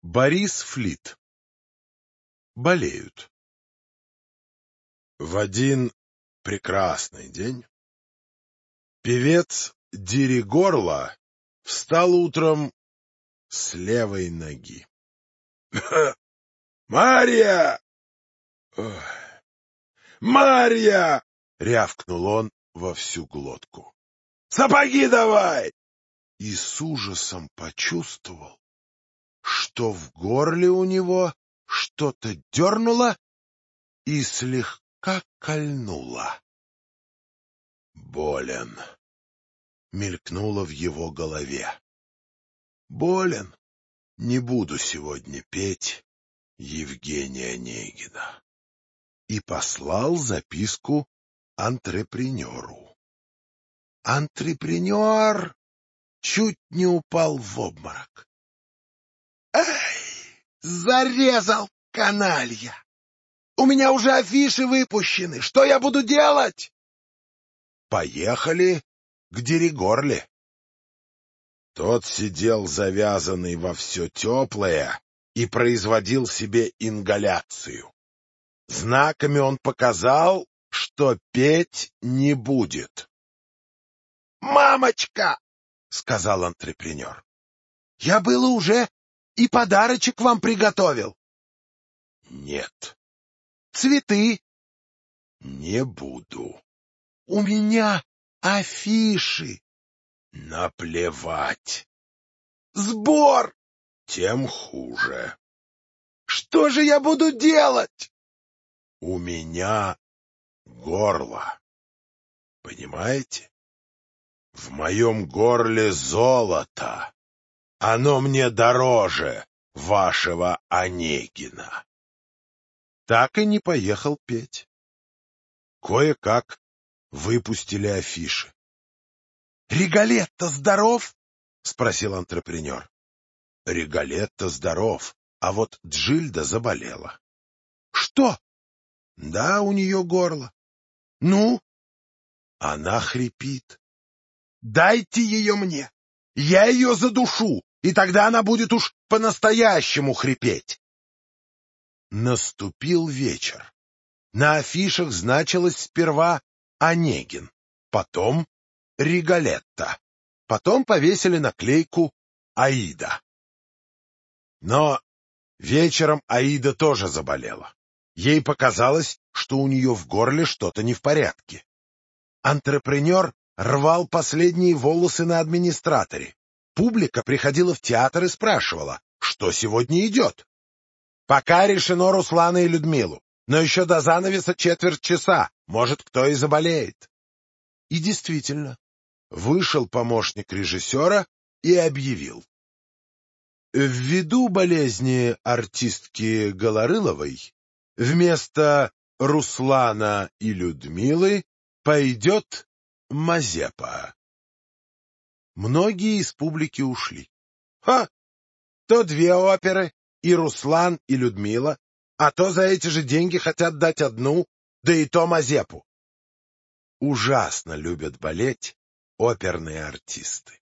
Борис Флит. Болеют. В один прекрасный день певец Диригорло встал утром с левой ноги. «Марья! Марья!» — рявкнул он во всю глотку. «Сапоги давай!» И с ужасом почувствовал, что в горле у него что-то дернуло и слегка кольнуло. «Болен», — мелькнуло в его голове. «Болен, не буду сегодня петь Евгения Онегина». И послал записку антрепренеру. Антрепренер чуть не упал в обморок. «Эй, зарезал, каналья! У меня уже афиши выпущены. Что я буду делать?» Поехали к Диригорле. Тот сидел завязанный во все теплое и производил себе ингаляцию. Знаками он показал, что петь не будет. «Мамочка!» — сказал антрепренер. «Я было уже и подарочек вам приготовил». «Нет». «Цветы?» «Не буду». «У меня афиши». «Наплевать». «Сбор!» «Тем хуже». «Что же я буду делать?» «У меня горло. Понимаете? В моем горле золото. Оно мне дороже вашего Онегина». Так и не поехал петь. Кое-как выпустили афиши. «Риголетто здоров?» — спросил антрепренер. Риголетто здоров, а вот Джильда заболела. «Что?» «Да, у нее горло». «Ну?» «Она хрипит». «Дайте ее мне, я ее задушу, и тогда она будет уж по-настоящему хрипеть». Наступил вечер. На афишах значилось сперва Онегин, потом Риголетто, потом повесили наклейку «Аида». Но вечером Аида тоже заболела. Ей показалось, что у нее в горле что-то не в порядке. Антрепренер рвал последние волосы на администраторе. Публика приходила в театр и спрашивала, что сегодня идет. «Пока решено Руслана и Людмилу, но еще до занавеса четверть часа, может, кто и заболеет». И действительно, вышел помощник режиссера и объявил: ввиду болезни артистки Голорыловой вместо Руслана и Людмилы пойдет Мазепа. Многие из публики ушли. «Ха! То две оперы, и Руслан, и Людмила, а то за эти же деньги хотят дать одну, да и то Мазепу». Ужасно любят болеть оперные артисты.